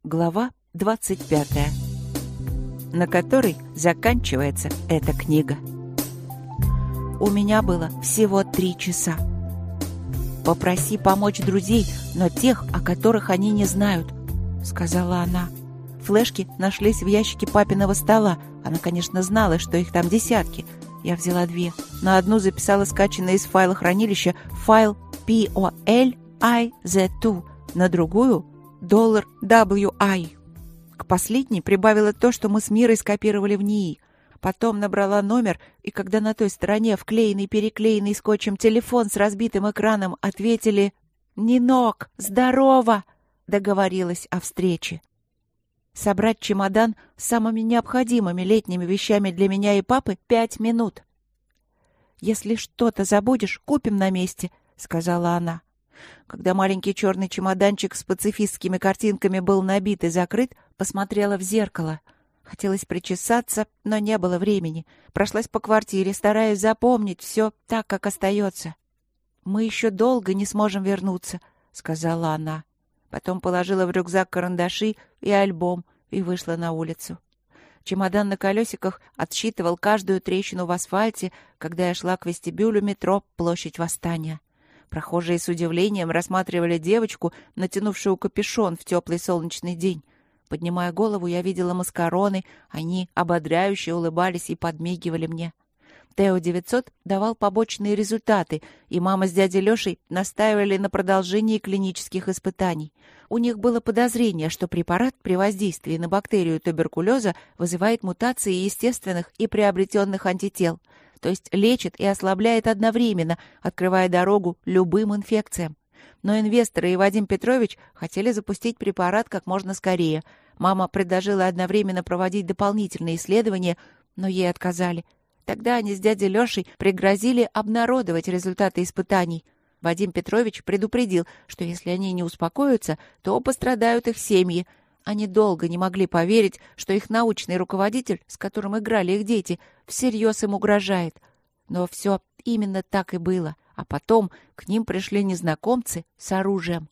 Глава 25, на которой заканчивается эта книга. У меня было всего 3 часа. «Попроси помочь друзей, но тех, о которых они не знают», — сказала она. Флешки нашлись в ящике папиного стола. Она, конечно, знала, что их там десятки. Я взяла 2. На одну записала скачанный из файла хранилища файл POLIZ2, на другую — $WI. К последней прибавила то, что мы с Мирой скопировали в НИИ. Потом набрала номер, и когда на той стороне вклеенный-переклеенный скотчем телефон с разбитым экраном ответили «Нинок, здорово!», договорилась о встрече. Собрать чемодан с самыми необходимыми летними вещами для меня и папы 5 минут. «Если что-то забудешь, купим на месте», — сказала она. Когда маленький черный чемоданчик с пацифистскими картинками был набит и закрыт, посмотрела в зеркало. Хотелось причесаться, но не было времени. Прошлась по квартире, стараясь запомнить все так, как остается. «Мы еще долго не сможем вернуться», — сказала она. Потом положила в рюкзак карандаши и альбом и вышла на улицу. Чемодан на колесиках отсчитывал каждую трещину в асфальте, когда я шла к вестибюлю метро «Площадь Восстания». Прохожие с удивлением рассматривали девочку, натянувшую капюшон в теплый солнечный день. Поднимая голову, я видела маскароны, они ободряюще улыбались и подмигивали мне. ТЭО-900 давал побочные результаты, и мама с дядей Лешей настаивали на продолжении клинических испытаний. У них было подозрение, что препарат при воздействии на бактерию туберкулеза вызывает мутации естественных и приобретенных антител, то есть лечит и ослабляет одновременно, открывая дорогу любым инфекциям. Но инвесторы и Вадим Петрович хотели запустить препарат как можно скорее. Мама предложила одновременно проводить дополнительные исследования, но ей отказали. Тогда они с дядей Лешей пригрозили обнародовать результаты испытаний. Вадим Петрович предупредил, что если они не успокоятся, то пострадают их семьи. Они долго не могли поверить, что их научный руководитель, с которым играли их дети, всерьез им угрожает. Но все именно так и было. А потом к ним пришли незнакомцы с оружием.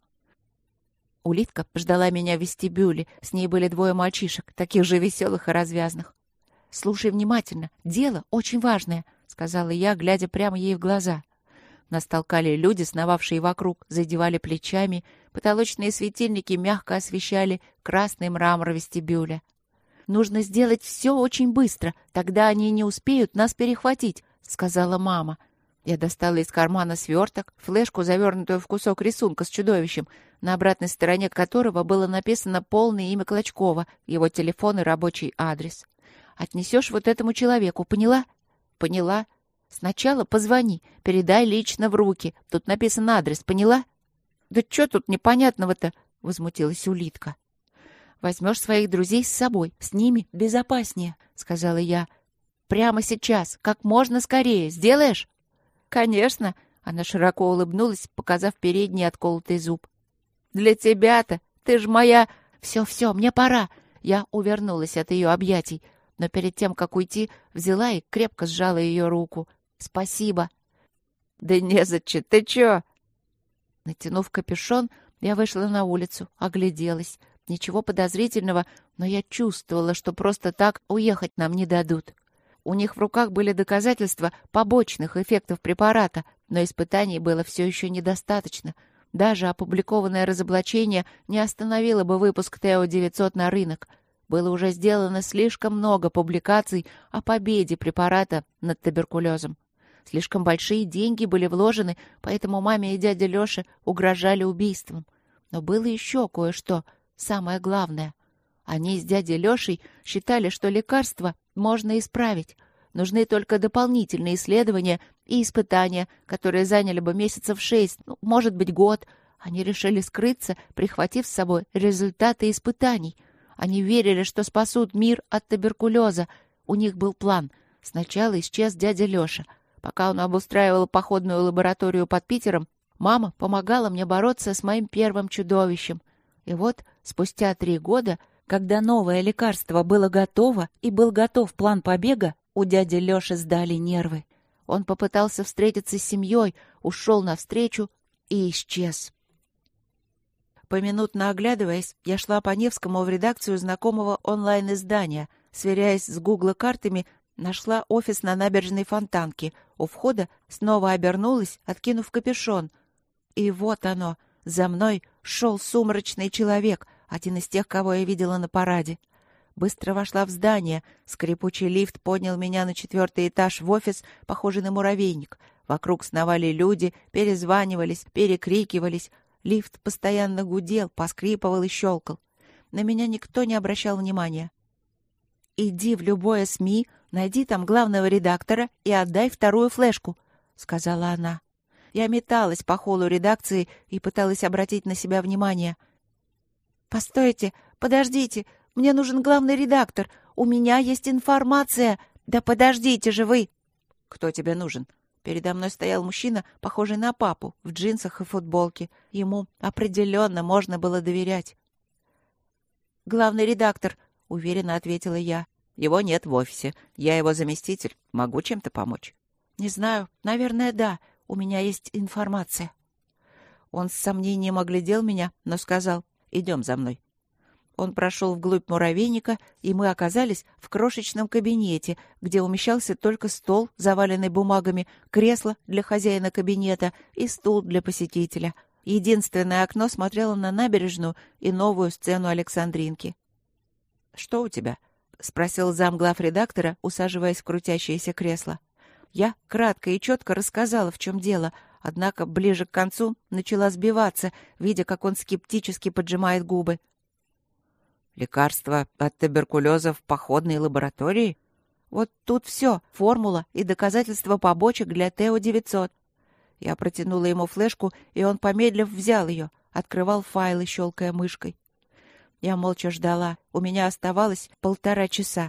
Улитка ждала меня в вестибюле. С ней были 2 мальчишек, таких же веселых и развязных. «Слушай внимательно, дело очень важное», — сказала я, глядя прямо ей в глаза. Нас толкали люди, сновавшие вокруг, задевали плечами. Потолочные светильники мягко освещали красный мрамор вестибюля. «Нужно сделать все очень быстро, тогда они не успеют нас перехватить», — сказала мама. Я достала из кармана сверток, флешку, завернутую в кусок рисунка с чудовищем, на обратной стороне которого было написано полное имя Клочкова, его телефон и рабочий адрес. «Отнесешь вот этому человеку, поняла?» «Поняла. Сначала позвони, передай лично в руки. Тут написан адрес, поняла?» «Да что тут непонятного-то?» — возмутилась Улитка. «Возьмешь своих друзей с собой, с ними безопаснее», — сказала я. «Прямо сейчас, как можно скорее. Сделаешь?» «Конечно», — она широко улыбнулась, показав передний отколотый зуб. «Для тебя-то, ты ж моя...» «Все, мне пора». Я увернулась от ее объятий, но перед тем, как уйти, взяла и крепко сжала ее руку. «Спасибо». «Да незачем, ты чё?» Натянув капюшон, я вышла на улицу, огляделась. Ничего подозрительного, но я чувствовала, что просто так уехать нам не дадут. У них в руках были доказательства побочных эффектов препарата, но испытаний было все еще недостаточно. Даже опубликованное разоблачение не остановило бы выпуск ТЭО-900 на рынок. Было уже сделано слишком много публикаций о победе препарата над туберкулезом. Слишком большие деньги были вложены, поэтому маме и дяде Лёше угрожали убийством. Но было еще кое-что, самое главное. Они с дядей Лёшей считали, что лекарство можно исправить. Нужны только дополнительные исследования и испытания, которые заняли бы месяцев 6, может быть, год. Они решили скрыться, прихватив с собой результаты испытаний. Они верили, что спасут мир от туберкулеза. У них был план. Сначала исчез дядя Лёша. Пока он обустраивал походную лабораторию под Питером, мама помогала мне бороться с моим первым чудовищем. И вот, спустя 3 года, когда новое лекарство было готово и был готов план побега, у дяди Лёши сдали нервы. Он попытался встретиться с семьей, ушел навстречу и исчез. Поминутно оглядываясь, я шла по Невскому в редакцию знакомого онлайн-издания. Сверяясь с Гугл-картами, нашла офис на набережной Фонтанки. У входа снова обернулась, откинув капюшон. И вот оно. За мной шел сумрачный человек, один из тех, кого я видела на параде. Быстро вошла в здание. Скрипучий лифт поднял меня на 4-й этаж в офис, похожий на муравейник. Вокруг сновали люди, перезванивались, перекрикивались. Лифт постоянно гудел, поскрипывал и щелкал. На меня никто не обращал внимания. «Иди в любое СМИ, найди там главного редактора и отдай вторую флешку», — сказала она. Я металась по холлу редакции и пыталась обратить на себя внимание. «Постойте, подождите, мне нужен главный редактор. У меня есть информация. Да подождите же вы!» «Кто тебе нужен?» Передо мной стоял мужчина, похожий на папу, в джинсах и футболке. Ему определенно можно было доверять. «Главный редактор», — уверенно ответила я. «Его нет в офисе. Я его заместитель. Могу чем-то помочь?» «Не знаю. Наверное, да. У меня есть информация». Он с сомнением оглядел меня, но сказал: «Идем за мной». Он прошел вглубь муравейника, и мы оказались в крошечном кабинете, где умещался только стол, заваленный бумагами, кресло для хозяина кабинета и стул для посетителя. Единственное окно смотрело на набережную и новую сцену Александринки. «Что у тебя?» — спросил замглавредактора, усаживаясь в крутящееся кресло. Я кратко и четко рассказала, в чем дело, однако ближе к концу начала сбиваться, видя, как он скептически поджимает губы. «Лекарство от туберкулеза в походной лаборатории? Вот тут все, формула и доказательства побочек для ТО-900». Я протянула ему флешку, и он, помедлив, взял ее, открывал файлы, щелкая мышкой. Я молча ждала. У меня оставалось 1,5 часа.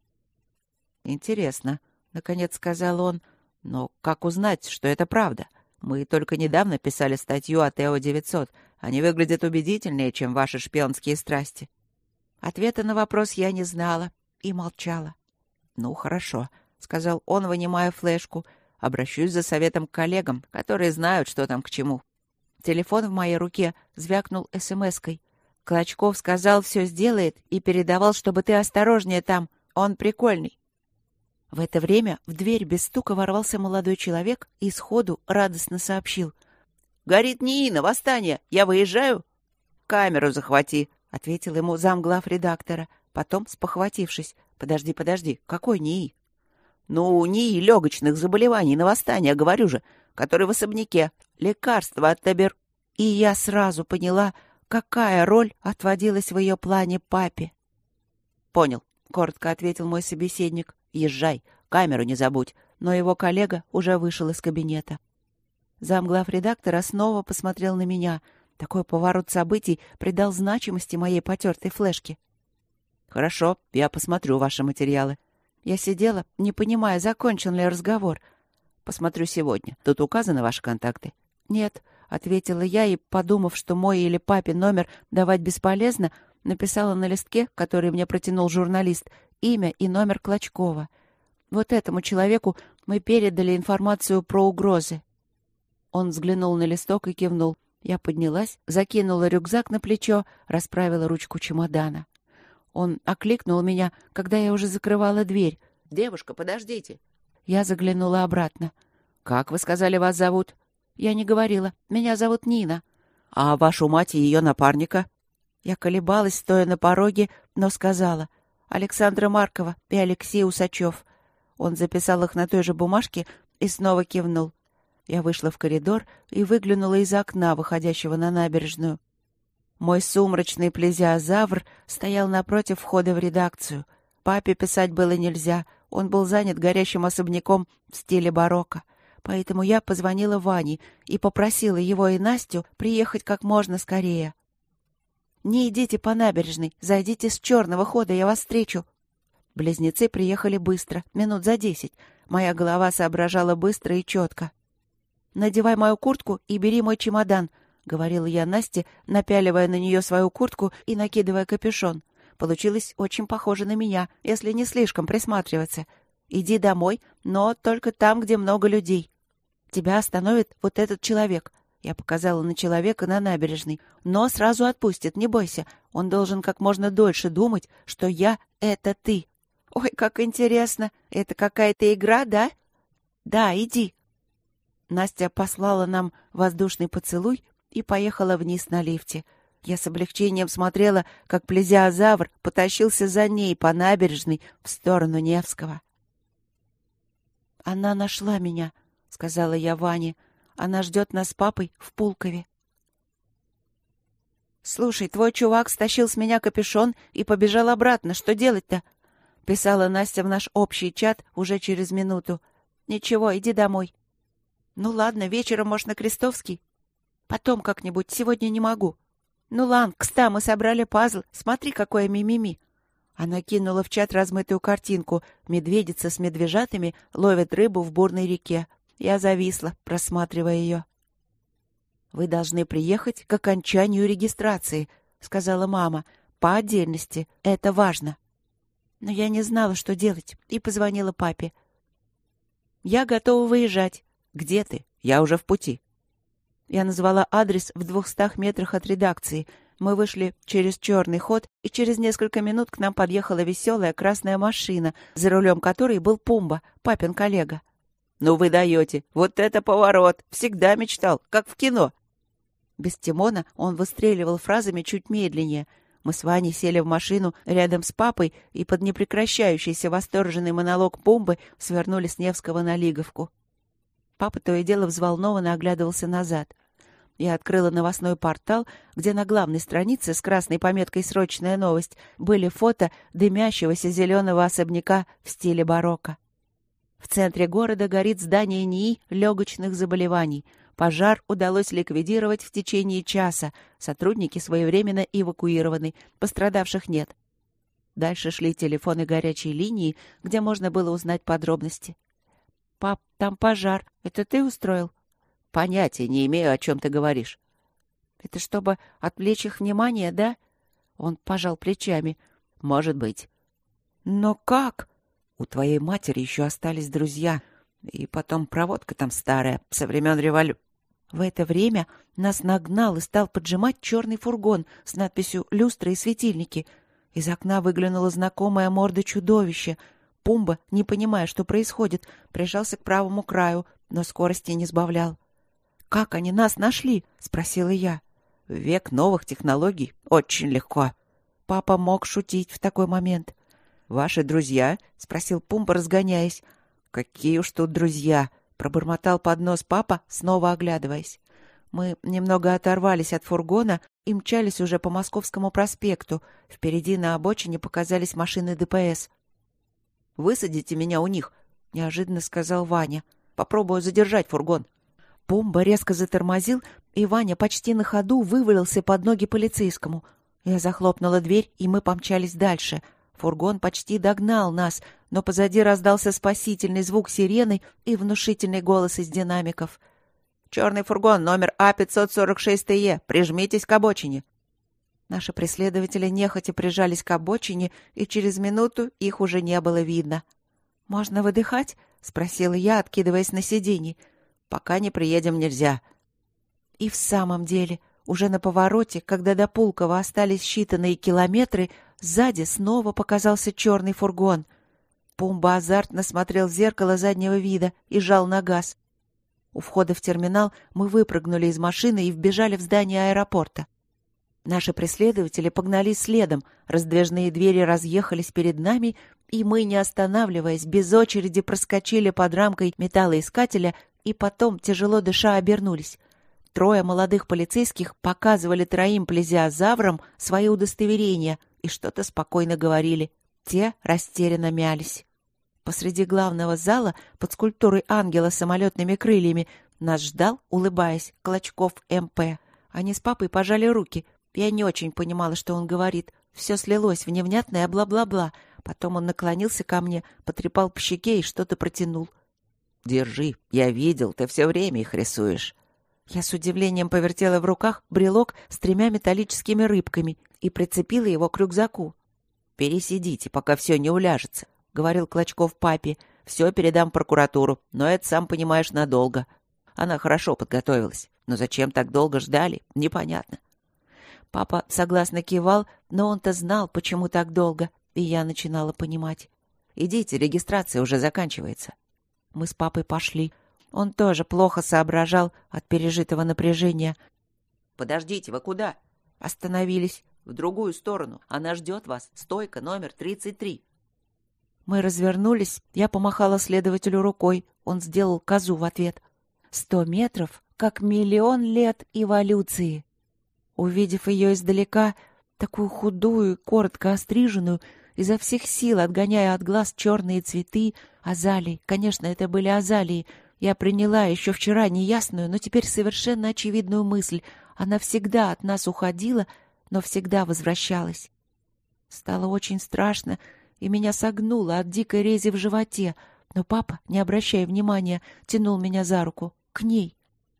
«Интересно», — наконец сказал он. «Но как узнать, что это правда? Мы только недавно писали статью о ТО-900. Они выглядят убедительнее, чем ваши шпионские страсти». Ответа на вопрос я не знала и молчала. «Ну, хорошо», — сказал он, вынимая флешку. «Обращусь за советом к коллегам, которые знают, что там к чему». Телефон в моей руке звякнул смс-кой. «Клочков сказал, все сделает, и передавал, чтобы ты осторожнее там. Он прикольный». В это время в дверь без стука ворвался молодой человек и сходу радостно сообщил: «Горит НИИ, восстание! Я выезжаю!» «Камеру захвати!» — ответил ему замглавредактора. Потом, спохватившись: «Подожди, какой НИИ?» «Ну, НИИ легочных заболеваний на восстание, говорю же, который в особняке. Лекарство от табер...» И я сразу поняла, какая роль отводилась в ее плане папе. «Понял», — коротко ответил мой собеседник. «Езжай, камеру не забудь». Но его коллега уже вышел из кабинета. Замглавредактора снова посмотрел на меня. Такой поворот событий придал значимости моей потертой флешке. «Хорошо, я посмотрю ваши материалы». Я сидела, не понимая, закончен ли разговор. «Посмотрю сегодня. Тут указаны ваши контакты?» «Нет», — ответила я и, подумав, что мой или папин номер давать бесполезно, написала на листке, который мне протянул журналист, имя и номер Клочкова. Вот этому человеку мы передали информацию про угрозы. Он взглянул на листок и кивнул. Я поднялась, закинула рюкзак на плечо, расправила ручку чемодана. Он окликнул меня, когда я уже закрывала дверь. «Девушка, подождите». Я заглянула обратно. «Как вы сказали, вас зовут?» «Я не говорила. Меня зовут Нина». «А вашу мать и ее напарника?» Я колебалась, стоя на пороге, но сказала: «Александра Маркова и Алексей Усачев». Он записал их на той же бумажке и снова кивнул. Я вышла в коридор и выглянула из окна, выходящего на набережную. Мой сумрачный плезиозавр стоял напротив входа в редакцию. Папе писать было нельзя, он был занят горящим особняком в стиле барокко. Поэтому я позвонила Ване и попросила его и Настю приехать как можно скорее. «Не идите по набережной, зайдите с черного хода, я вас встречу». Близнецы приехали быстро, минут за 10. Моя голова соображала быстро и четко. «Надевай мою куртку и бери мой чемодан», — говорила я Насте, напяливая на нее свою куртку и накидывая капюшон. Получилось очень похоже на меня, если не слишком присматриваться. «Иди домой, но только там, где много людей. Тебя остановит вот этот человек». Я показала на человека на набережной. Но сразу отпустит, не бойся. Он должен как можно дольше думать, что я — это ты. Ой, как интересно. Это какая-то игра, да? Да, иди. Настя послала нам воздушный поцелуй и поехала вниз на лифте. Я с облегчением смотрела, как плезиозавр потащился за ней по набережной в сторону Невского. «Она нашла меня», — сказала я Ване. «Она ждет нас с папой в Пулкове». «Слушай, твой чувак стащил с меня капюшон и побежал обратно. Что делать-то?» — писала Настя в наш общий чат уже через минуту. «Ничего, иди домой». «Ну ладно, вечером, может, на Крестовский?» «Потом как-нибудь, сегодня не могу». «Ну ладно, кста, мы собрали пазл. Смотри, какое мимими». Она кинула в чат размытую картинку. Медведица с медвежатами ловят рыбу в бурной реке. Я зависла, просматривая ее. «Вы должны приехать к окончанию регистрации», — сказала мама. «По отдельности. Это важно». Но я не знала, что делать, и позвонила папе. «Я готова выезжать». «Где ты? Я уже в пути». Я назвала адрес в 200 метрах от редакции. Мы вышли через черный ход, и через несколько минут к нам подъехала веселая красная машина, за рулем которой был Пумба, папин коллега. «Ну вы даете! Вот это поворот! Всегда мечтал, как в кино!» Без Тимона он выстреливал фразами чуть медленнее. Мы с Ваней сели в машину рядом с папой и под непрекращающийся восторженный монолог Пумбы свернули с Невского на Лиговку. Папа то и дело взволнованно оглядывался назад. Я открыла новостной портал, где на главной странице с красной пометкой «Срочная новость» были фото дымящегося зеленого особняка в стиле барокко. В центре города горит здание НИИ легочных заболеваний. Пожар удалось ликвидировать в течение часа. Сотрудники своевременно эвакуированы. Пострадавших нет. Дальше шли телефоны горячей линии, где можно было узнать подробности. «Пап, там пожар. Это ты устроил?» «Понятия не имею, о чем ты говоришь». «Это чтобы отвлечь их внимание, да?» Он пожал плечами. «Может быть». «Но как?» «У твоей матери еще остались друзья. И потом проводка там старая, со времен революции». В это время нас нагнал и стал поджимать черный фургон с надписью «Люстры и светильники». Из окна выглянула знакомая морда чудовища. Пумба, не понимая, что происходит, прижался к правому краю, но скорости не сбавлял. «Как они нас нашли?» — спросила я. «В век новых технологий очень легко». Папа мог шутить в такой момент. «Ваши друзья?» — спросил Пумба, разгоняясь. «Какие уж тут друзья!» — пробормотал под нос папа, снова оглядываясь. Мы немного оторвались от фургона и мчались уже по Московскому проспекту. Впереди на обочине показались машины ДПС. «Высадите меня у них», — неожиданно сказал Ваня. «Попробую задержать фургон». Пумба резко затормозил, и Ваня почти на ходу вывалился под ноги полицейскому. Я захлопнула дверь, и мы помчались дальше. Фургон почти догнал нас, но позади раздался спасительный звук сирены и внушительный голос из динамиков. «Черный фургон, номер А-546-ТЕ, прижмитесь к обочине». Наши преследователи нехотя прижались к обочине, и через минуту их уже не было видно. «Можно выдыхать?» — спросила я, откидываясь на сиденье. «Пока не приедем, нельзя». И в самом деле, уже на повороте, когда до Пулково остались считанные километры, сзади снова показался черный фургон. Пумба азартно смотрел в зеркало заднего вида и жал на газ. У входа в терминал мы выпрыгнули из машины и вбежали в здание аэропорта. Наши преследователи погнались следом, раздвижные двери разъехались перед нами, и мы, не останавливаясь, без очереди проскочили под рамкой металлоискателя и потом, тяжело дыша, обернулись. Трое молодых полицейских показывали троим плезиозаврам свои удостоверения и что-то спокойно говорили. Те растерянно мялись. Посреди главного зала, под скульптурой ангела с самолетными крыльями, нас ждал, улыбаясь, Клочков МП. Они с папой пожали руки. Я не очень понимала, что он говорит. Все слилось в невнятное бла-бла-бла. Потом он наклонился ко мне, потрепал по щеке и что-то протянул. «Держи, я видел, ты все время их рисуешь». Я с удивлением повертела в руках брелок с 3 металлическими рыбками и прицепила его к рюкзаку. «Пересидите, пока все не уляжется», — говорил Клочков папе. «Все передам в прокуратуру, но это, сам понимаешь, надолго». Она хорошо подготовилась. Но зачем так долго ждали, непонятно. Папа согласно кивал, но он-то знал, почему так долго, и я начинала понимать. «Идите, регистрация уже заканчивается». Мы с папой пошли. Он тоже плохо соображал от пережитого напряжения. «Подождите, вы куда?» Остановились. «В другую сторону. Она ждет вас. Стойка номер 33». Мы развернулись. Я помахала следователю рукой. Он сделал козу в ответ. 100 метров, как миллион лет эволюции. Увидев ее издалека, такую худую, коротко остриженную, изо всех сил отгоняя от глаз черные цветы, азалии, конечно, это были азалии, я приняла еще вчера неясную, но теперь совершенно очевидную мысль. Она всегда от нас уходила, но всегда возвращалась. Стало очень страшно, и меня согнуло от дикой рези в животе, но папа, не обращая внимания, тянул меня за руку к ней.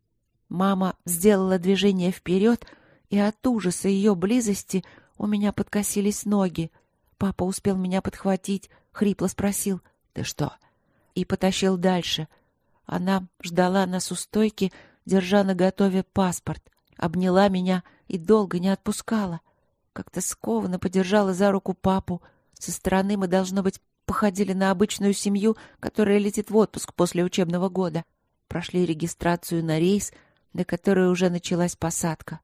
Мама сделала движение вперед, и от ужаса ее близости у меня подкосились ноги. Папа успел меня подхватить, хрипло спросил: «Ты что?» И потащил дальше. Она ждала нас у стойки, держа наготове паспорт, обняла меня и долго не отпускала. Как-то скованно подержала за руку папу. Со стороны мы, должно быть, походили на обычную семью, которая летит в отпуск после учебного года. Прошли регистрацию на рейс, на который уже началась посадка.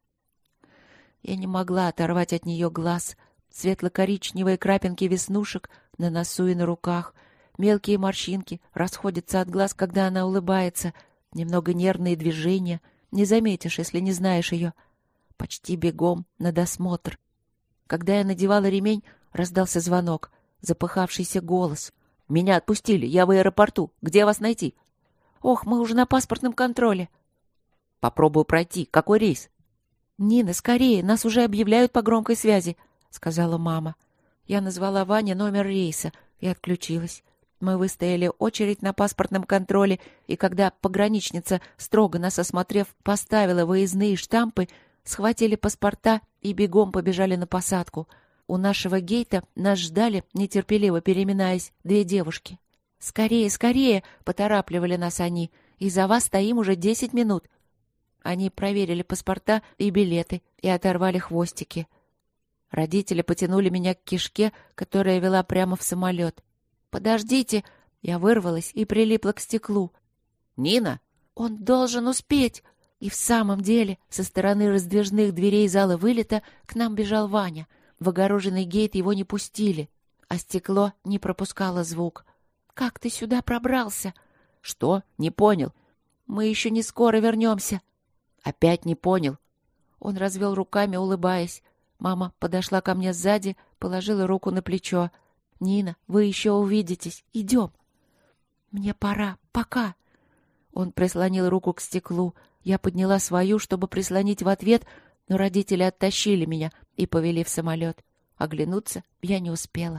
Я не могла оторвать от нее глаз. Светло-коричневые крапинки веснушек на носу и на руках. Мелкие морщинки расходятся от глаз, когда она улыбается. Немного нервные движения. Не заметишь, если не знаешь ее. Почти бегом на досмотр. Когда я надевала ремень, раздался звонок. Запыхавшийся голос. «Меня отпустили, я в аэропорту. Где вас найти?» «Ох, мы уже на паспортном контроле». «Попробую пройти. Какой рейс?» «Нина, скорее, нас уже объявляют по громкой связи», — сказала мама. Я назвала Ване номер рейса и отключилась. Мы выстояли очередь на паспортном контроле, и когда пограничница, строго нас осмотрев, поставила выездные штампы, схватили паспорта и бегом побежали на посадку. У нашего гейта нас ждали, нетерпеливо переминаясь, 2 девушки. «Скорее, скорее!» — поторапливали нас они. «И за вас стоим уже 10 минут». Они проверили паспорта и билеты и оторвали хвостики. Родители потянули меня к кишке, которая вела прямо в самолет. «Подождите!» Я вырвалась и прилипла к стеклу. «Нина!» «Он должен успеть!» И в самом деле со стороны раздвижных дверей зала вылета к нам бежал Ваня. В огороженный гейт его не пустили, а стекло не пропускало звук. «Как ты сюда пробрался?» «Что? Не понял». «Мы еще не скоро вернемся». «Опять не понял». Он развел руками, улыбаясь. Мама подошла ко мне сзади, положила руку на плечо. «Нина, вы еще увидитесь. Идем». «Мне пора. Пока». Он прислонил руку к стеклу. Я подняла свою, чтобы прислонить в ответ, но родители оттащили меня и повели в самолет. Оглянуться я не успела.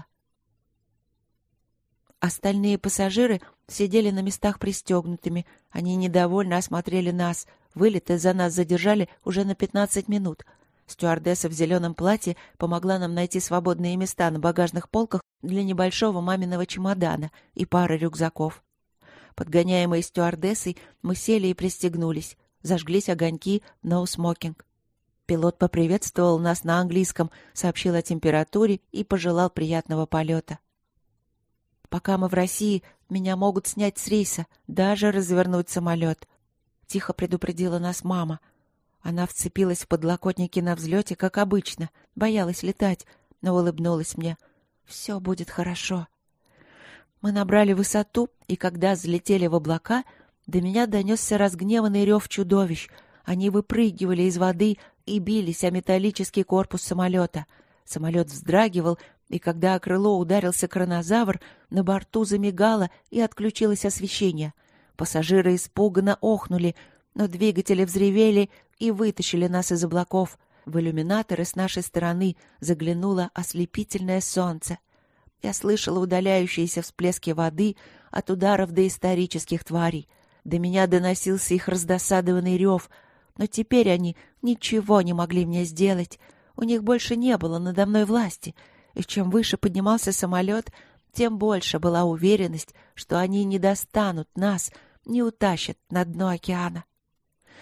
Остальные пассажиры сидели на местах пристегнутыми. Они недовольно осмотрели нас. Вылет за нас задержали уже на 15 минут. Стюардесса в зеленом платье помогла нам найти свободные места на багажных полках для небольшого маминого чемодана и пары рюкзаков. Подгоняемые стюардессой, мы сели и пристегнулись. Зажглись огоньки «No smoking». Пилот поприветствовал нас на английском, сообщил о температуре и пожелал приятного полета. «Пока мы в России, меня могут снять с рейса, даже развернуть самолет», — тихо предупредила нас мама. Она вцепилась в подлокотники на взлете, как обычно, боялась летать, но улыбнулась мне. «Все будет хорошо». Мы набрали высоту, и когда взлетели в облака, до меня донесся разгневанный рев чудовищ. Они выпрыгивали из воды и бились о металлический корпус самолета. Самолет вздрагивал, и когда о крыло ударился кронозавр, на борту замигало и отключилось освещение. Пассажиры испуганно охнули, но двигатели взревели и вытащили нас из облаков. В иллюминаторы с нашей стороны заглянуло ослепительное солнце. Я слышала удаляющиеся всплески воды от ударов доисторических тварей. До меня доносился их раздосадованный рев, но теперь они ничего не могли мне сделать. У них больше не было надо мной власти, и чем выше поднимался самолет, тем больше была уверенность, что они не достанут нас, не утащат на дно океана.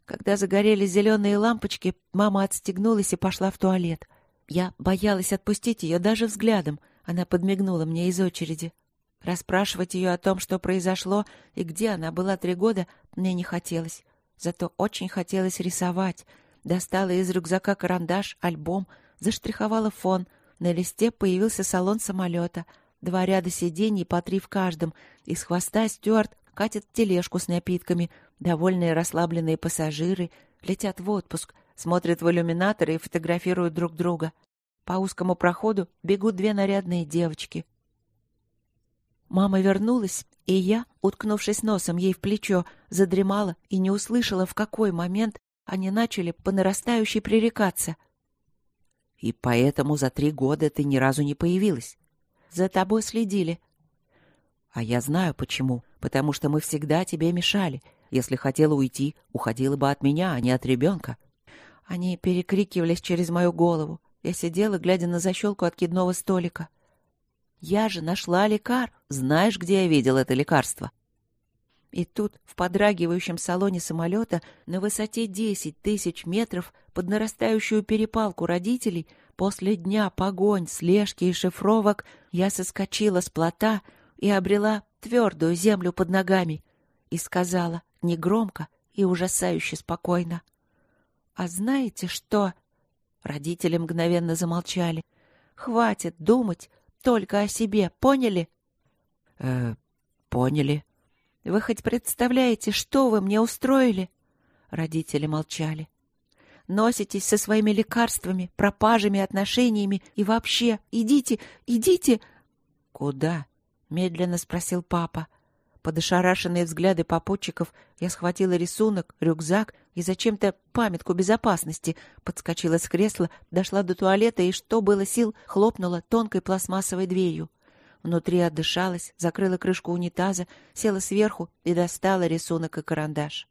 Когда загорелись зеленые лампочки, мама отстегнулась и пошла в туалет. Я боялась отпустить ее даже взглядом. Она подмигнула мне из очереди. Расспрашивать ее о том, что произошло и где она была 3 года, мне не хотелось. Зато очень хотелось рисовать. Достала из рюкзака карандаш, альбом, заштриховала фон. На листе появился салон самолета. 2 ряда сидений, по 3 в каждом. Из хвоста стюард катит тележку с напитками. Довольные расслабленные пассажиры летят в отпуск, смотрят в иллюминаторы и фотографируют друг друга. По узкому проходу бегут 2 нарядные девочки. Мама вернулась, и я, уткнувшись носом ей в плечо, задремала и не услышала, в какой момент они начали по нарастающей пререкаться. «И поэтому за 3 года ты ни разу не появилась?» «За тобой следили». «А я знаю почему. Потому что мы всегда тебе мешали. Если хотела уйти, уходила бы от меня, а не от ребенка». Они перекрикивались через мою голову. Я сидела, глядя на защелку откидного столика. «Я же нашла лекар. Знаешь, где я видел это лекарство?» И тут, в подрагивающем салоне самолета, на высоте 10 000 метров, под нарастающую перепалку родителей, после дня погонь, слежки и шифровок, я соскочила с плота и обрела твердую землю под ногами и сказала негромко и ужасающе спокойно: «А знаете что?» Родители мгновенно замолчали. «Хватит думать только о себе, поняли?» Поняли». «Вы хоть представляете, что вы мне устроили?» Родители молчали. «Носитесь со своими лекарствами, пропажами, отношениями и вообще. Идите, идите!» «Куда?» — медленно спросил папа. Под ошарашенные взгляды попутчиков я схватила рисунок, рюкзак и зачем-то памятку безопасности, подскочила с кресла, дошла до туалета и, что было сил, хлопнула тонкой пластмассовой дверью. Внутри отдышалась, закрыла крышку унитаза, села сверху и достала рисунок и карандаш.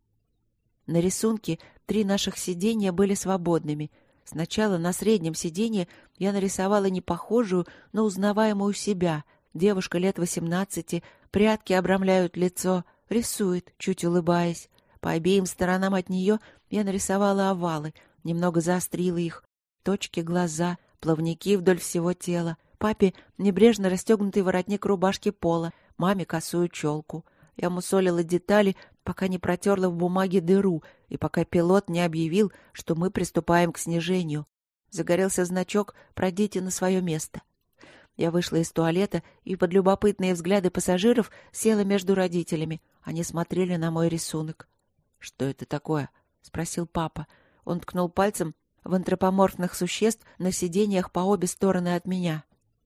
На рисунке 3 наших сиденья были свободными. Сначала на среднем сиденье я нарисовала непохожую, но узнаваемую себя. Девушка лет 18, прядки обрамляют лицо, рисует, чуть улыбаясь. По обеим сторонам от нее я нарисовала овалы, немного заострила их. Точки, глаза, плавники вдоль всего тела. Папе небрежно расстегнутый воротник рубашки пола, маме косую челку. Я мусолила детали, пока не протерла в бумаге дыру и пока пилот не объявил, что мы приступаем к снижению. Загорелся значок «Пройдите на свое место». Я вышла из туалета и под любопытные взгляды пассажиров села между родителями. Они смотрели на мой рисунок. «Что это такое?» — спросил папа. Он ткнул пальцем в антропоморфных существ на сиденьях по обе стороны от меня.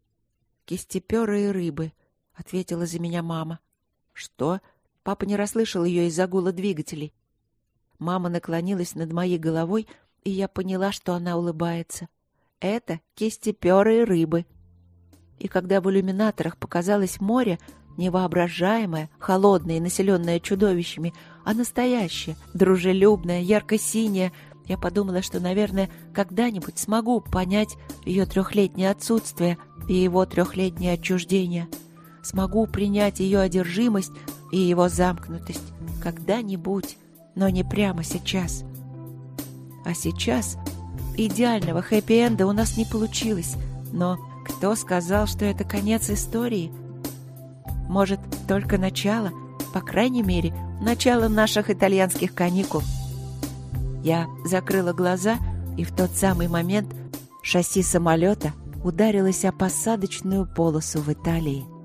«Кистеперые рыбы», — ответила за меня мама. «Что?» Папа не расслышал ее из-за гула двигателей. Мама наклонилась над моей головой, и я поняла, что она улыбается. «Это кистеперые рыбы». И когда в иллюминаторах показалось море, невоображаемое, холодное и населенное чудовищами, а настоящее, дружелюбное, ярко-синее, я подумала, что, наверное, когда-нибудь смогу понять ее 3-летнее отсутствие и его 3-летнее отчуждение. Смогу принять ее одержимость и его замкнутость. Когда-нибудь, но не прямо сейчас. А сейчас идеального хэппи-энда у нас не получилось, но кто сказал, что это конец истории? Может, только начало, по крайней мере, начало наших итальянских каникул. Я закрыла глаза, и в тот самый момент шасси самолета ударилось о посадочную полосу в Италии.